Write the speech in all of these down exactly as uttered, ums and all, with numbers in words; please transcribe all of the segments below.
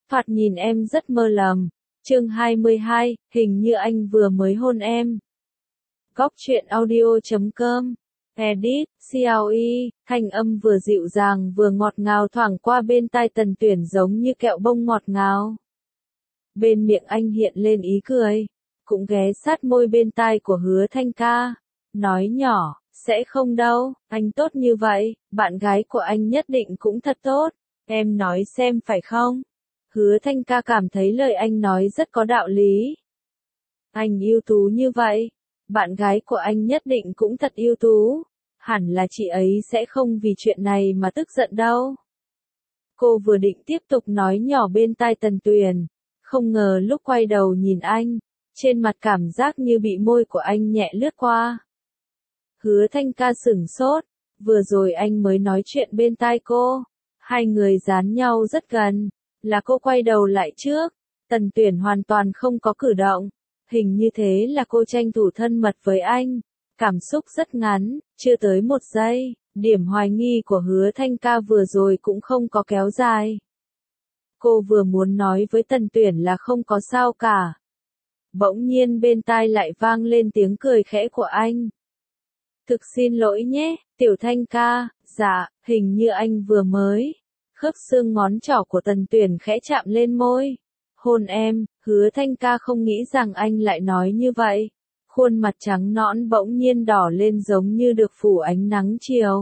thoạt nhìn em rất mơ lầm. Chương hai mươi hai, hình như anh vừa mới hôn em. Góc truyện audio chấm com. Edit, xê lờ e, thanh âm vừa dịu dàng vừa ngọt ngào thoảng qua bên tai Tần Tuyển giống như kẹo bông ngọt ngào. Bên miệng anh hiện lên ý cười, cũng ghé sát môi bên tai của Hứa Thanh Ca, nói nhỏ, sẽ không đâu, anh tốt như vậy, bạn gái của anh nhất định cũng thật tốt, em nói xem phải không? Hứa Thanh Ca cảm thấy lời anh nói rất có đạo lý. Anh ưu tú như vậy, bạn gái của anh nhất định cũng thật ưu tú, hẳn là chị ấy sẽ không vì chuyện này mà tức giận đâu. Cô vừa định tiếp tục nói nhỏ bên tai Tần Tuyền, không ngờ lúc quay đầu nhìn anh, trên mặt cảm giác như bị môi của anh nhẹ lướt qua. Hứa Thanh Ca sửng sốt, vừa rồi anh mới nói chuyện bên tai cô, hai người dán nhau rất gần, là cô quay đầu lại trước, Tần Tuyển hoàn toàn không có cử động, hình như thế là cô tranh thủ thân mật với anh, cảm xúc rất ngắn, chưa tới một giây, điểm hoài nghi của Hứa Thanh Ca vừa rồi cũng không có kéo dài. Cô vừa muốn nói với Tần Tuyển là không có sao cả. Bỗng nhiên bên tai lại vang lên tiếng cười khẽ của anh. Thực xin lỗi nhé, Tiểu Thanh Ca, dạ, hình như anh vừa mới. Khớp xương ngón trỏ của Tần Tuyển khẽ chạm lên môi. Hôn em, Hứa Thanh Ca không nghĩ rằng anh lại nói như vậy. Khuôn mặt trắng nõn bỗng nhiên đỏ lên giống như được phủ ánh nắng chiều.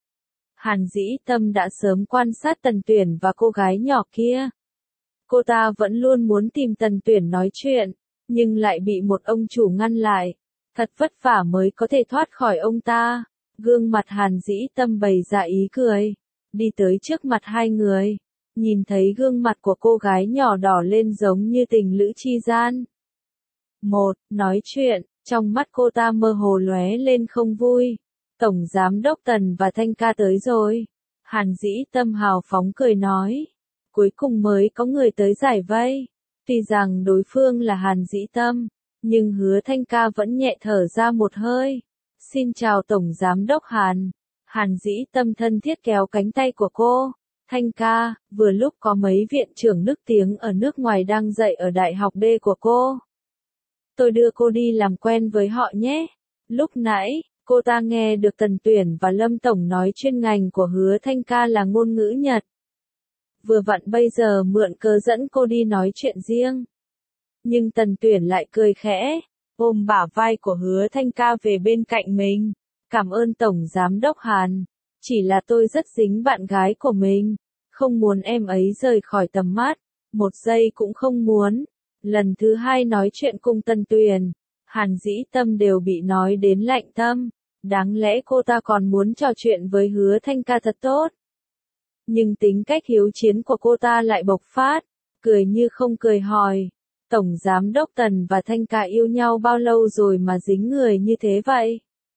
Hàn Dĩ Tâm đã sớm quan sát Tần Tuyển và cô gái nhỏ kia. Cô ta vẫn luôn muốn tìm Tần Tuyển nói chuyện, nhưng lại bị một ông chủ ngăn lại. Thật vất vả mới có thể thoát khỏi ông ta. Gương mặt Hàn Dĩ Tâm bày ra ý cười, đi tới trước mặt hai người, nhìn thấy gương mặt của cô gái nhỏ đỏ lên giống như tình lữ chi gian. Một, nói chuyện, trong mắt cô ta mơ hồ lóe lên không vui. Tổng Giám đốc Tần và Thanh Ca tới rồi. Hàn Dĩ Tâm hào phóng cười nói. Cuối cùng mới có người tới giải vây. Tuy rằng đối phương là Hàn Dĩ Tâm, nhưng Hứa Thanh Ca vẫn nhẹ thở ra một hơi. Xin chào Tổng Giám đốc Hàn. Hàn Dĩ Tâm thân thiết kéo cánh tay của cô. Thanh Ca, vừa lúc có mấy viện trưởng nức tiếng ở nước ngoài đang dạy ở Đại học D của cô. Tôi đưa cô đi làm quen với họ nhé. Lúc nãy, cô ta nghe được Tần Tuyển và Lâm Tổng nói chuyên ngành của Hứa Thanh Ca là ngôn ngữ Nhật. Vừa vặn bây giờ mượn cớ dẫn cô đi nói chuyện riêng. Nhưng Tần Tuyển lại cười khẽ, ôm bả vai của Hứa Thanh Ca về bên cạnh mình. Cảm ơn Tổng Giám đốc Hàn. Chỉ là tôi rất dính bạn gái của mình. Không muốn em ấy rời khỏi tầm mắt. Một giây cũng không muốn. Lần thứ hai nói chuyện cùng Tần Tuyển, Hàn Dĩ Tâm đều bị nói đến lạnh tâm. Đáng lẽ cô ta còn muốn trò chuyện với Hứa Thanh Ca thật tốt. Nhưng tính cách hiếu chiến của cô ta lại bộc phát, cười như không cười hỏi. Tổng Giám đốc Tần và Thanh Ca yêu nhau bao lâu rồi mà dính người như thế vậy?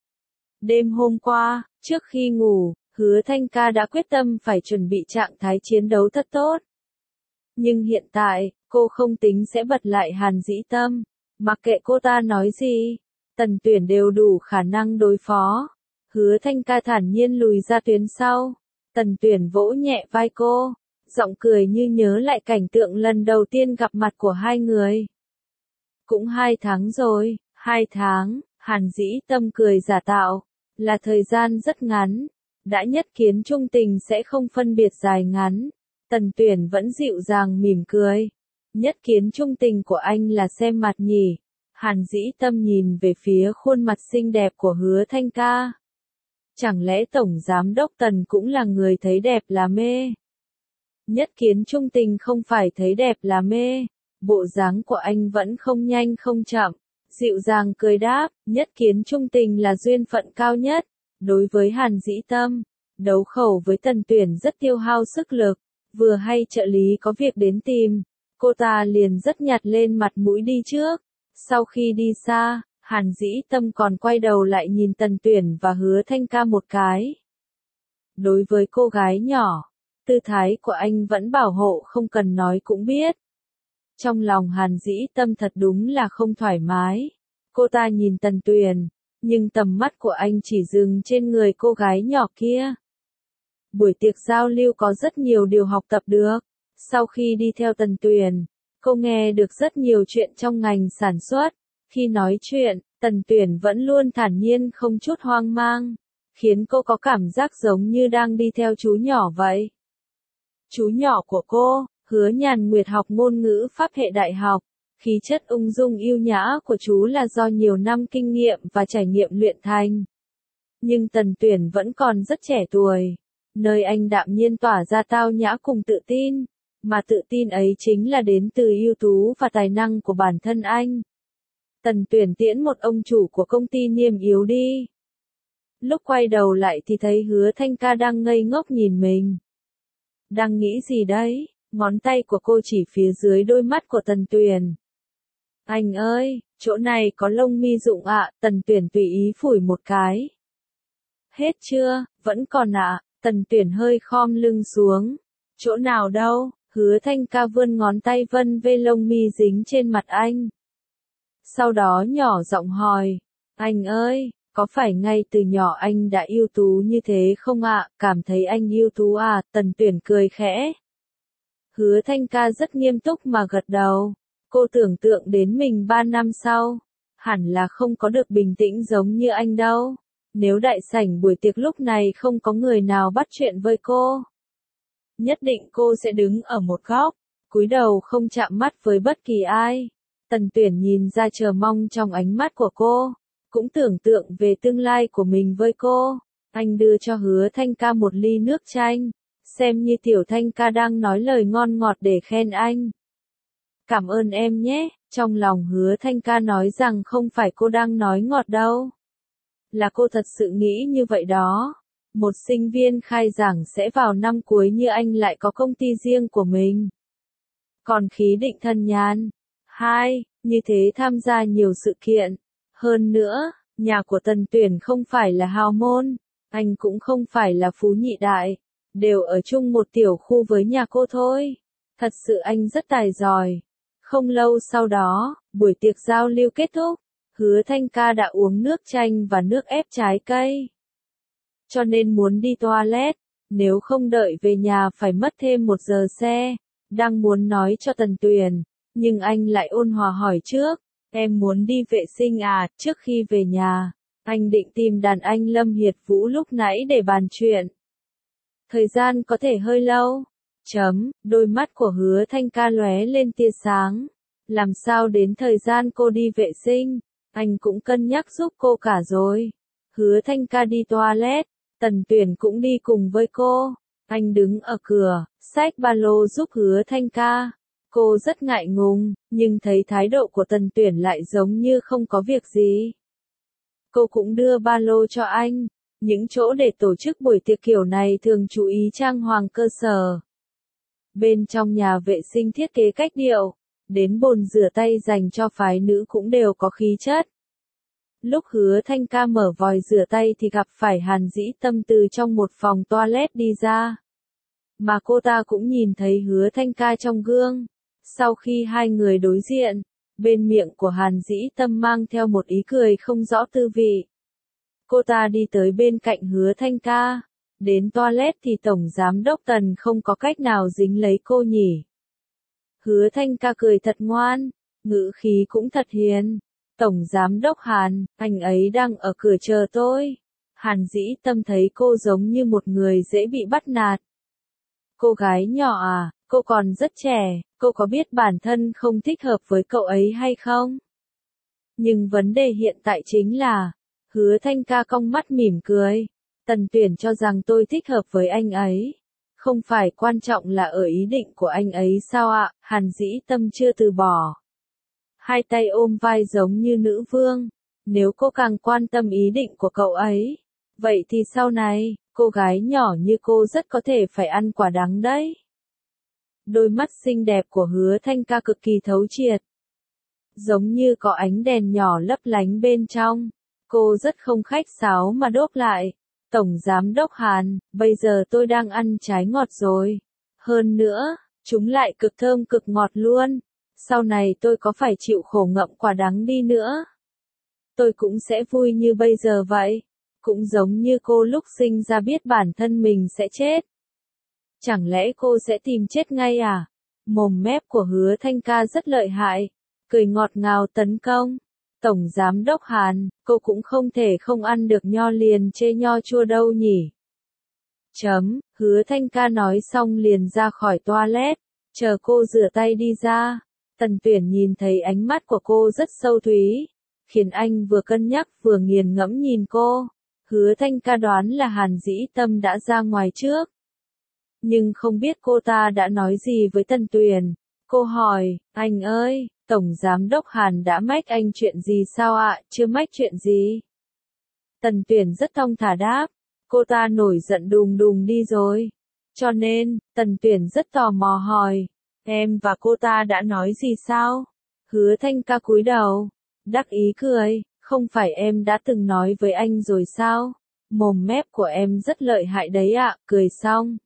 Đêm hôm qua, trước khi ngủ, Hứa Thanh Ca đã quyết tâm phải chuẩn bị trạng thái chiến đấu thật tốt. Nhưng hiện tại, cô không tính sẽ bật lại Hàn Dĩ Tâm. Mặc kệ cô ta nói gì, Tần Tuyển đều đủ khả năng đối phó. Hứa Thanh Ca thản nhiên lùi ra tuyến sau. Tần Tuyển vỗ nhẹ vai cô, giọng cười như nhớ lại cảnh tượng lần đầu tiên gặp mặt của hai người. Cũng hai tháng rồi, hai tháng, Hàn Dĩ Tâm cười giả tạo, là thời gian rất ngắn. Đã nhất kiến trung tình sẽ không phân biệt dài ngắn. Tần Tuyển vẫn dịu dàng mỉm cười. Nhất kiến trung tình của anh là xem mặt nhỉ. Hàn Dĩ Tâm nhìn về phía khuôn mặt xinh đẹp của Hứa Thanh Ca. Chẳng lẽ Tổng Giám đốc Tần cũng là người thấy đẹp là mê? Nhất kiến trung tình không phải thấy đẹp là mê. Bộ dáng của anh vẫn không nhanh không chậm. Dịu dàng cười đáp, nhất kiến trung tình là duyên phận cao nhất. Đối với Hàn Dĩ Tâm, đấu khẩu với Tần Tuyển rất tiêu hao sức lực. Vừa hay trợ lý có việc đến tìm, cô ta liền rất nhặt lên mặt mũi đi trước. Sau khi đi xa, Hàn Dĩ Tâm còn quay đầu lại nhìn Tần Tuyển và Hứa Thanh Ca một cái. Đối với cô gái nhỏ, tư thái của anh vẫn bảo hộ không cần nói cũng biết. Trong lòng Hàn Dĩ Tâm thật đúng là không thoải mái. Cô ta nhìn Tần Tuyển, nhưng tầm mắt của anh chỉ dừng trên người cô gái nhỏ kia. Buổi tiệc giao lưu có rất nhiều điều học tập được. Sau khi đi theo Tần Tuyền, cô nghe được rất nhiều chuyện trong ngành sản xuất. Khi nói chuyện, Tần Tuyền vẫn luôn thản nhiên không chút hoang mang, khiến cô có cảm giác giống như đang đi theo chú nhỏ vậy. Chú nhỏ của cô, Hứa Nhàn Nguyệt học ngôn ngữ Pháp hệ đại học, khí chất ung dung yêu nhã của chú là do nhiều năm kinh nghiệm và trải nghiệm luyện thành. Nhưng Tần Tuyền vẫn còn rất trẻ tuổi, nơi anh đạm nhiên tỏa ra tao nhã cùng tự tin, mà tự tin ấy chính là đến từ ưu tú và tài năng của bản thân anh. Tần Tuyền tiễn một ông chủ của công ty niêm yếu đi. Lúc quay đầu lại thì thấy Hứa Thanh Ca đang ngây ngốc nhìn mình. Đang nghĩ gì đấy? Ngón tay của cô chỉ phía dưới đôi mắt của Tần Tuyền. Anh ơi, chỗ này có lông mi rụng ạ, Tần Tuyền tùy ý phủi một cái. Hết chưa, vẫn còn ạ, Tần Tuyền hơi khom lưng xuống. Chỗ nào đâu? Hứa Thanh Ca vươn ngón tay vân vê lông mi dính trên mặt anh. Sau đó nhỏ giọng hỏi, anh ơi, có phải ngay từ nhỏ anh đã ưu tú như thế không ạ, cảm thấy anh ưu tú à, Tần Tuyền cười khẽ. Hứa Thanh Ca rất nghiêm túc mà gật đầu, cô tưởng tượng đến mình ba năm sau, hẳn là không có được bình tĩnh giống như anh đâu, nếu đại sảnh buổi tiệc lúc này không có người nào bắt chuyện với cô. Nhất định cô sẽ đứng ở một góc, cúi đầu không chạm mắt với bất kỳ ai. Tần Tuyền nhìn ra chờ mong trong ánh mắt của cô, cũng tưởng tượng về tương lai của mình với cô. Anh đưa cho Hứa Thanh Ca một ly nước chanh, xem như Tiểu Thanh Ca đang nói lời ngon ngọt để khen anh. Cảm ơn em nhé, trong lòng Hứa Thanh Ca nói rằng không phải cô đang nói ngọt đâu. Là cô thật sự nghĩ như vậy đó. Một sinh viên khai giảng sẽ vào năm cuối như anh lại có công ty riêng của mình. Còn khí định thần nhàn. Hai, như thế tham gia nhiều sự kiện. Hơn nữa, nhà của Tần Tuyền không phải là hào môn, anh cũng không phải là phú nhị đại, đều ở chung một tiểu khu với nhà cô thôi. Thật sự anh rất tài giỏi. Không lâu sau đó, buổi tiệc giao lưu kết thúc, Hứa Thanh Ca đã uống nước chanh và nước ép trái cây. Cho nên muốn đi toilet, nếu không đợi về nhà phải mất thêm một giờ xe. Đang muốn nói cho Tần Tuyền, nhưng anh lại ôn hòa hỏi trước, em muốn đi vệ sinh à, trước khi về nhà. Anh định tìm đàn anh Lâm Hiệt Vũ lúc nãy để bàn chuyện. Thời gian có thể hơi lâu. Chấm, đôi mắt của Hứa Thanh Ca lóe lên tia sáng. Làm sao đến thời gian cô đi vệ sinh, anh cũng cân nhắc giúp cô cả rồi. Hứa Thanh Ca đi toilet, Tần Tuyền cũng đi cùng với cô. Anh đứng ở cửa, xách ba lô giúp Hứa Thanh Ca. Cô rất ngại ngùng, nhưng thấy thái độ của Tần Tuyền lại giống như không có việc gì. Cô cũng đưa ba lô cho anh. Những chỗ để tổ chức buổi tiệc kiểu này thường chú ý trang hoàng cơ sở. Bên trong nhà vệ sinh thiết kế cách điệu, đến bồn rửa tay dành cho phái nữ cũng đều có khí chất. Lúc Hứa Thanh Ca mở vòi rửa tay thì gặp phải Hàn Dĩ Tâm từ trong một phòng toilet đi ra. Mà cô ta cũng nhìn thấy Hứa Thanh Ca trong gương. Sau khi hai người đối diện, bên miệng của Hàn Dĩ Tâm mang theo một ý cười không rõ tư vị. Cô ta đi tới bên cạnh Hứa Thanh Ca. Đến toilet thì Tổng Giám đốc Tần không có cách nào dính lấy cô nhỉ. Hứa Thanh Ca cười thật ngoan, ngữ khí cũng thật hiền. Tổng Giám đốc Hàn, anh ấy đang ở cửa chờ tôi. Hàn Dĩ Tâm thấy cô giống như một người dễ bị bắt nạt. Cô gái nhỏ à, cô còn rất trẻ, cô có biết bản thân không thích hợp với cậu ấy hay không? Nhưng vấn đề hiện tại chính là, Hứa Thanh Ca cong mắt mỉm cười. Tần Tuyền cho rằng tôi thích hợp với anh ấy. Không phải quan trọng là ở ý định của anh ấy sao ạ, Hàn Dĩ Tâm chưa từ bỏ. Hai tay ôm vai giống như nữ vương. Nếu cô càng quan tâm ý định của cậu ấy, vậy thì sau này, cô gái nhỏ như cô rất có thể phải ăn quả đắng đấy. Đôi mắt xinh đẹp của Hứa Thanh Ca cực kỳ thấu triệt. Giống như có ánh đèn nhỏ lấp lánh bên trong. Cô rất không khách sáo mà đốt lại. Tổng Giám đốc Hàn, bây giờ tôi đang ăn trái ngọt rồi. Hơn nữa, chúng lại cực thơm cực ngọt luôn. Sau này tôi có phải chịu khổ ngậm quả đắng đi nữa? Tôi cũng sẽ vui như bây giờ vậy. Cũng giống như cô lúc sinh ra biết bản thân mình sẽ chết. Chẳng lẽ cô sẽ tìm chết ngay à? Mồm mép của Hứa Thanh Ca rất lợi hại, cười ngọt ngào tấn công. Tổng Giám đốc Hàn, cô cũng không thể không ăn được nho liền chê nho chua đâu nhỉ. Chấm, Hứa Thanh Ca nói xong liền ra khỏi toilet, chờ cô rửa tay đi ra. Tần Tuyển nhìn thấy ánh mắt của cô rất sâu thúy, khiến anh vừa cân nhắc vừa nghiền ngẫm nhìn cô. Hứa Thanh Ca đoán là Hàn Dĩ Tâm đã ra ngoài trước. Nhưng không biết cô ta đã nói gì với Tần Tuyển. Cô hỏi, anh ơi, Tổng Giám đốc Hàn đã mách anh chuyện gì sao ạ? Chưa mách chuyện gì? Tần Tuyển rất thong thả đáp, cô ta nổi giận đùng đùng đi rồi. Cho nên, Tần Tuyển rất tò mò hỏi, em và cô ta đã nói gì sao? Hứa Thanh Ca cúi đầu, đắc ý cười, không phải em đã từng nói với anh rồi sao? Mồm mép của em rất lợi hại đấy ạ, cười xong.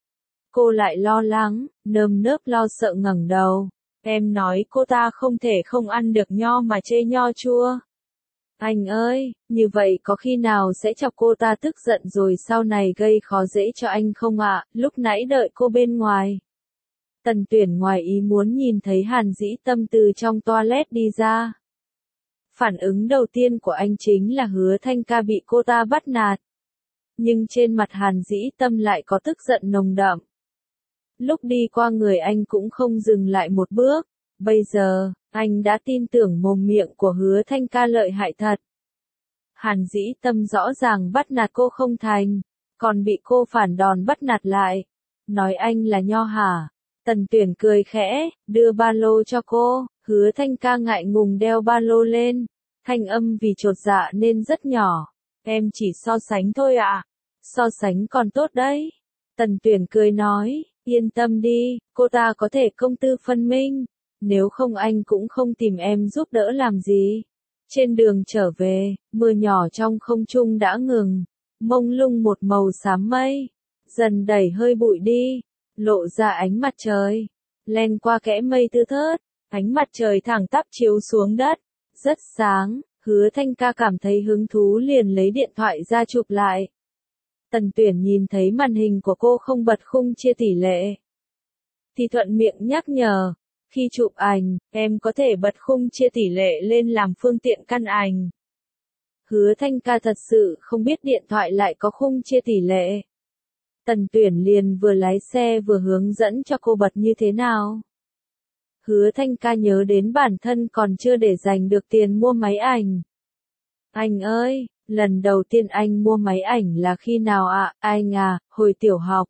Cô lại lo lắng, nơm nớp lo sợ ngẩng đầu. Em nói cô ta không thể không ăn được nho mà chê nho chua. Anh ơi, như vậy có khi nào sẽ chọc cô ta tức giận rồi sau này gây khó dễ cho anh không ạ? Lúc nãy đợi cô bên ngoài. Tần Tuyển ngoài ý muốn nhìn thấy Hàn Dĩ Tâm từ trong toilet đi ra. Phản ứng đầu tiên của anh chính là Hứa Thanh Ca bị cô ta bắt nạt. Nhưng trên mặt Hàn Dĩ Tâm lại có tức giận nồng đậm. Lúc đi qua người anh cũng không dừng lại một bước. Bây giờ, anh đã tin tưởng mồm miệng của Hứa Thanh Ca lợi hại thật. Hàn Dĩ Tâm rõ ràng bắt nạt cô không thành, còn bị cô phản đòn bắt nạt lại. Nói anh là nho hả? Tần Tuyển cười khẽ, đưa ba lô cho cô. Hứa Thanh Ca ngại ngùng đeo ba lô lên. Thanh âm vì chột dạ nên rất nhỏ. Em chỉ so sánh thôi ạ. À? So sánh còn tốt đấy. Tần Tuyển cười nói, yên tâm đi, cô ta có thể công tư phân minh. Nếu không anh cũng không tìm em giúp đỡ làm gì. Trên đường trở về, mưa nhỏ trong không trung đã ngừng. Mông lung một màu xám mây. Dần đẩy hơi bụi đi. Lộ ra ánh mặt trời. Len qua kẽ mây tứ thớt. Ánh mặt trời thẳng tắp chiếu xuống đất. Rất sáng. Hứa Thanh Ca cảm thấy hứng thú liền lấy điện thoại ra chụp lại. Tần Tuyển nhìn thấy màn hình của cô không bật khung chia tỷ lệ. Thì thuận miệng nhắc nhở. Khi chụp ảnh, em có thể bật khung chia tỷ lệ lên làm phương tiện căn ảnh. Hứa Thanh Ca thật sự không biết điện thoại lại có khung chia tỷ lệ. Tần Tuyển liền vừa lái xe vừa hướng dẫn cho cô bật như thế nào. Hứa Thanh Ca nhớ đến bản thân còn chưa để dành được tiền mua máy ảnh. Anh ơi, lần đầu tiên anh mua máy ảnh là khi nào ạ? À? Anh à, hồi tiểu học.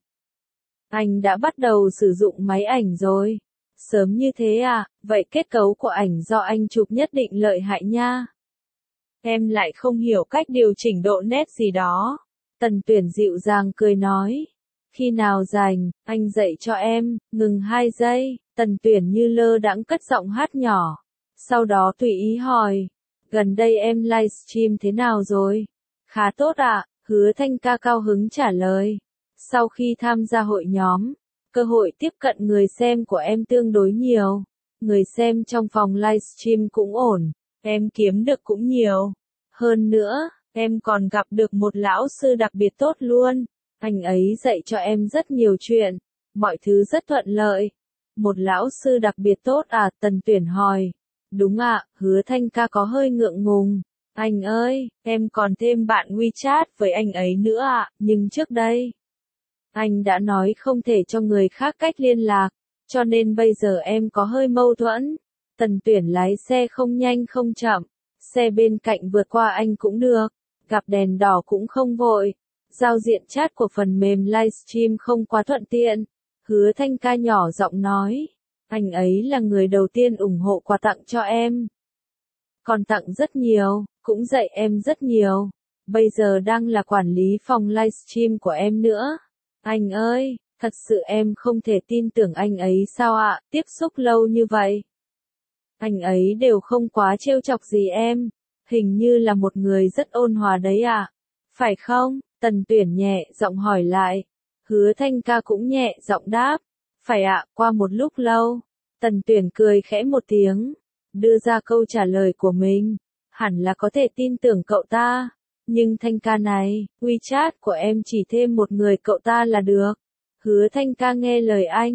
Anh đã bắt đầu sử dụng máy ảnh rồi. Sớm như thế à, vậy kết cấu của ảnh do anh chụp nhất định lợi hại nha. Em lại không hiểu cách điều chỉnh độ nét gì đó. Tần Tuyển dịu dàng cười nói. Khi nào rảnh, anh dạy cho em, ngừng hai giây. Tần Tuyển như lơ đãng cất giọng hát nhỏ. Sau đó tùy ý hỏi. Gần đây em livestream thế nào rồi? Khá tốt ạ, à? Hứa Thanh Ca cao hứng trả lời. Sau khi tham gia hội nhóm, cơ hội tiếp cận người xem của em tương đối nhiều. Người xem trong phòng livestream cũng ổn. Em kiếm được cũng nhiều. Hơn nữa, em còn gặp được một lão sư đặc biệt tốt luôn. Anh ấy dạy cho em rất nhiều chuyện. Mọi thứ rất thuận lợi. Một lão sư đặc biệt tốt à? Tần Tuyển hỏi. Đúng ạ, à, Hứa Thanh Ca có hơi ngượng ngùng. Anh ơi, em còn thêm bạn WeChat với anh ấy nữa ạ, à, nhưng trước đây anh đã nói không thể cho người khác cách liên lạc, cho nên bây giờ em có hơi mâu thuẫn. Tần Tuyển lái xe không nhanh không chậm, xe bên cạnh vượt qua anh cũng được, gặp đèn đỏ cũng không vội. Giao diện chat của phần mềm livestream không quá thuận tiện. Hứa Thanh Ca nhỏ giọng nói, anh ấy là người đầu tiên ủng hộ quà tặng cho em. Còn tặng rất nhiều, cũng dạy em rất nhiều. Bây giờ đang là quản lý phòng livestream của em nữa. Anh ơi, thật sự em không thể tin tưởng anh ấy sao ạ, à? Tiếp xúc lâu như vậy. Anh ấy đều không quá trêu chọc gì em. Hình như là một người rất ôn hòa đấy ạ. À? Phải không? Tần Tuyển nhẹ giọng hỏi lại. Hứa Thanh Ca cũng nhẹ giọng đáp. Phải ạ, à, qua một lúc lâu. Tần Tuyển cười khẽ một tiếng. Đưa ra câu trả lời của mình. Hẳn là có thể tin tưởng cậu ta. Nhưng Thanh Ca này, WeChat của em chỉ thêm một người cậu ta là được. Hứa Thanh Ca nghe lời anh.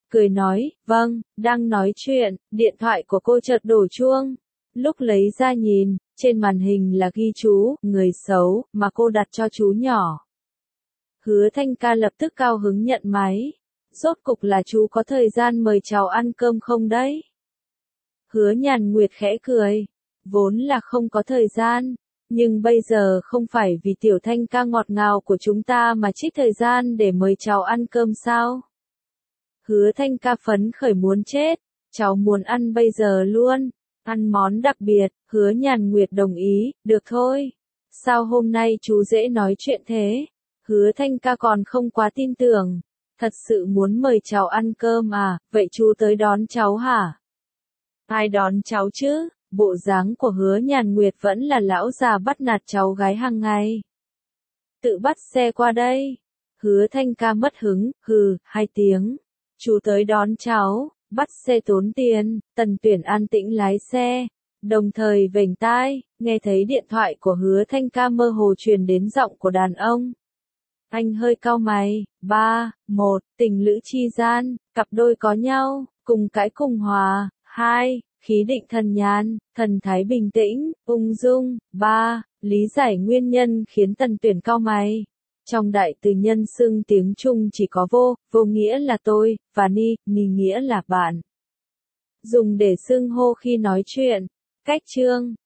cười nói, vâng, đang nói chuyện, điện thoại của cô chợt đổ chuông. Lúc lấy ra nhìn, trên màn hình là ghi chú, người xấu, mà cô đặt cho chú nhỏ. Hứa Thanh Ca lập tức cao hứng nhận máy. Rốt cục là chú có thời gian mời cháu ăn cơm không đấy? Hứa Nhàn Nguyệt khẽ cười. Vốn là không có thời gian. Nhưng bây giờ không phải vì tiểu Thanh Ca ngọt ngào của chúng ta mà trích thời gian để mời cháu ăn cơm sao? Hứa Thanh Ca phấn khởi muốn chết. Cháu muốn ăn bây giờ luôn. Ăn món đặc biệt, Hứa Nhàn Nguyệt đồng ý, được thôi. Sao hôm nay chú dễ nói chuyện thế? Hứa Thanh Ca còn không quá tin tưởng. Thật sự muốn mời cháu ăn cơm à, vậy chú tới đón cháu hả? Ai đón cháu chứ? Bộ dáng của Hứa Nhàn Nguyệt vẫn là lão già bắt nạt cháu gái hàng ngày. Tự bắt xe qua đây. Hứa Thanh Ca mất hứng, hừ, hai tiếng. Chú tới đón cháu, bắt xe tốn tiền, Tần Tuyển an tĩnh lái xe. Đồng thời vểnh tai, nghe thấy điện thoại của Hứa Thanh Ca mơ hồ truyền đến giọng của đàn ông. Anh hơi cau mày, ba, một, tình lữ chi gian, cặp đôi có nhau, cùng cãi cùng hòa, hai, khí định thần nhàn, thần thái bình tĩnh, ung dung, ba, lý giải nguyên nhân khiến Tần Tuyển cau mày. Trong đại từ nhân xưng tiếng Trung chỉ có vô, vô nghĩa là tôi, và ni, ni nghĩa là bạn. Dùng để xưng hô khi nói chuyện. Cách chương